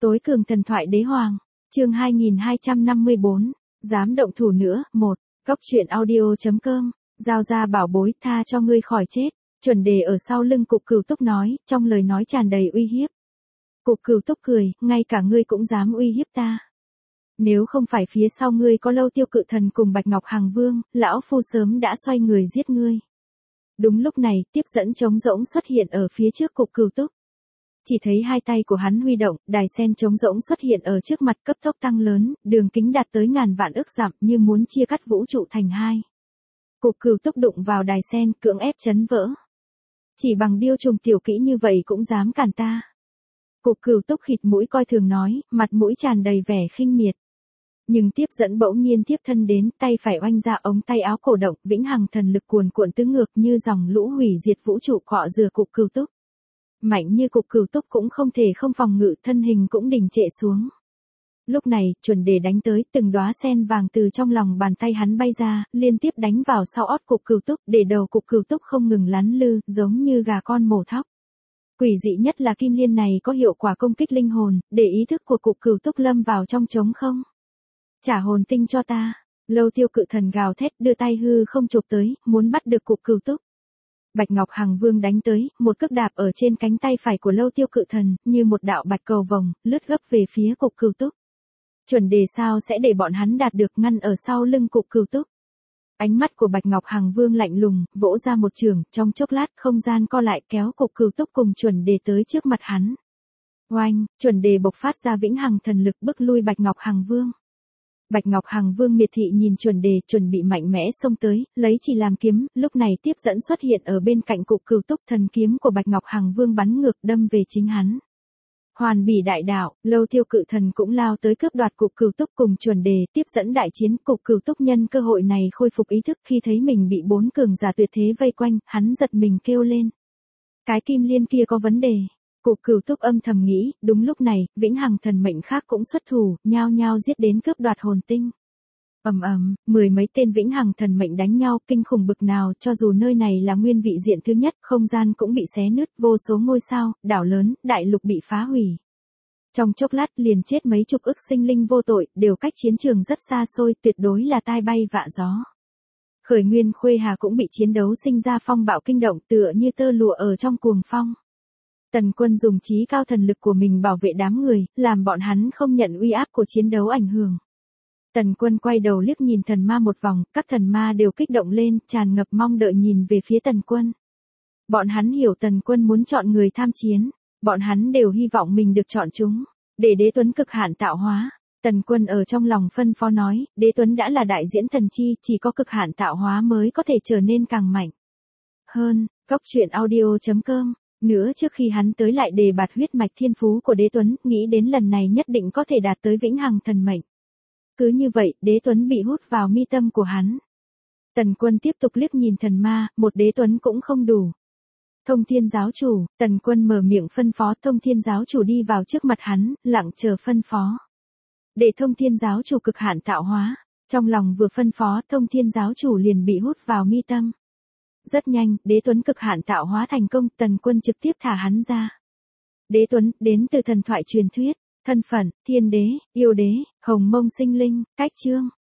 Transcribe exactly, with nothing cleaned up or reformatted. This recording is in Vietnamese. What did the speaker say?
Tối cường thần thoại đế hoàng, chương hai nghìn hai trăm năm mươi bốn, dám động thủ nữa, một, Cóc truyện audio.com, giao ra bảo bối, tha cho ngươi khỏi chết, chuẩn đề ở sau lưng Cục Cửu Túc nói, trong lời nói tràn đầy uy hiếp. Cục Cửu Túc cười, ngay cả ngươi cũng dám uy hiếp ta. Nếu không phải phía sau ngươi có Lâu Tiêu Cự Thần cùng Bạch Ngọc Hàng Vương, lão phu sớm đã xoay người giết ngươi. Đúng lúc này, tiếp dẫn trống rỗng xuất hiện ở phía trước Cục Cửu Túc. Chỉ thấy hai tay của hắn huy động, đài sen trống rỗng xuất hiện ở trước mặt cấp tốc tăng lớn, đường kính đạt tới ngàn vạn ức dặm như muốn chia cắt vũ trụ thành hai. Cục Cửu Túc đụng vào đài sen, cưỡng ép chấn vỡ. Chỉ bằng điêu trùng tiểu kỹ như vậy cũng dám cản ta. Cục Cửu Túc khịt mũi coi thường nói, mặt mũi tràn đầy vẻ khinh miệt. Nhưng tiếp dẫn bỗng nhiên tiếp thân đến, tay phải oanh ra ống tay áo cổ động, vĩnh hằng thần lực cuồn cuộn tứ ngược như dòng lũ hủy diệt vũ trụ cọ rửa Cục Cửu Túc. Mạnh như Cục Cửu Túc cũng không thể không phòng ngự, thân hình cũng đình trệ xuống. Lúc này, chuẩn đề đánh tới, từng đóa sen vàng từ trong lòng bàn tay hắn bay ra, liên tiếp đánh vào sau ót Cục Cửu Túc, để đầu Cục Cửu Túc không ngừng lắn lư, giống như gà con mổ thóc. Quỷ dị nhất là kim liên này có hiệu quả công kích linh hồn, để ý thức của Cục Cửu Túc lâm vào trong trống không. Trả hồn tinh cho ta. Lâu Tiêu Cự Thần gào thét, đưa tay hư không chụp tới, muốn bắt được Cục Cửu Túc. Bạch Ngọc Hàng Vương đánh tới, một cước đạp ở trên cánh tay phải của Lâu Tiêu Cự Thần, như một đạo bạch cầu vồng, lướt gấp về phía Cục Cửu Túc. Chuẩn đề sao sẽ để bọn hắn đạt được, ngăn ở sau lưng Cục Cửu Túc. Ánh mắt của Bạch Ngọc Hàng Vương lạnh lùng, vỗ ra một chưởng, trong chốc lát không gian co lại kéo Cục Cửu Túc cùng chuẩn đề tới trước mặt hắn. Oanh, chuẩn đề bộc phát ra vĩnh hằng thần lực bức lui Bạch Ngọc Hàng Vương. Bạch Ngọc Hàng Vương miệt thị nhìn chuẩn đề, chuẩn bị mạnh mẽ xông tới, lấy chỉ làm kiếm, lúc này tiếp dẫn xuất hiện ở bên cạnh Cục Cửu Túc, thần kiếm của Bạch Ngọc Hàng Vương bắn ngược đâm về chính hắn. Hoàn bỉ đại đạo, Lâu Tiêu Cự Thần cũng lao tới cướp đoạt Cục Cửu Túc cùng chuẩn đề, tiếp dẫn đại chiến. Cục Cửu Túc nhân cơ hội này khôi phục ý thức, khi thấy mình bị bốn cường giả tuyệt thế vây quanh, hắn giật mình kêu lên. Cái kim liên kia có vấn đề. Cục Cửu Túc âm thầm nghĩ, đúng lúc này, vĩnh hằng thần mệnh khác cũng xuất thủ, nhao nhao giết đến cướp đoạt hồn tinh. Ầm ầm, mười mấy tên vĩnh hằng thần mệnh đánh nhau, kinh khủng bực nào, cho dù nơi này là nguyên vị diện thứ nhất, không gian cũng bị xé nứt, vô số ngôi sao, đảo lớn, đại lục bị phá hủy. Trong chốc lát liền chết mấy chục ức sinh linh vô tội, đều cách chiến trường rất xa xôi, tuyệt đối là tai bay vạ gió. Khởi Nguyên Khuê Hà cũng bị chiến đấu sinh ra phong bạo kinh động, tựa như tơ lụa ở trong cuồng phong. Tần Quân dùng trí cao thần lực của mình bảo vệ đám người, làm bọn hắn không nhận uy áp của chiến đấu ảnh hưởng. Tần Quân quay đầu liếc nhìn thần ma một vòng, các thần ma đều kích động lên, tràn ngập mong đợi nhìn về phía Tần Quân. Bọn hắn hiểu Tần Quân muốn chọn người tham chiến, bọn hắn đều hy vọng mình được chọn chúng, để Đế Tuấn cực hạn tạo hóa. Tần Quân ở trong lòng phân phó nói, Đế Tuấn đã là đại diễn thần chi, chỉ có cực hạn tạo hóa mới có thể trở nên càng mạnh. Hơn, Cóc truyện audio.com. Nữa trước khi hắn tới lại đề bạt huyết mạch thiên phú của Đế Tuấn, nghĩ đến lần này nhất định có thể đạt tới vĩnh hằng thần mệnh. Cứ như vậy, Đế Tuấn bị hút vào mi tâm của hắn. Tần Quân tiếp tục liếc nhìn thần ma, một Đế Tuấn cũng không đủ. Thông Thiên giáo chủ, Tần Quân mở miệng phân phó, Thông Thiên giáo chủ đi vào trước mặt hắn, lặng chờ phân phó. Để Thông Thiên giáo chủ cực hạn tạo hóa, trong lòng vừa phân phó, Thông Thiên giáo chủ liền bị hút vào mi tâm. Rất nhanh, Đế Tuấn cực hạn tạo hóa thành công, Tần Quân trực tiếp thả hắn ra. Đế Tuấn, đến từ thần thoại truyền thuyết, thân phận, thiên đế, yêu đế, hồng mông sinh linh, cách chương,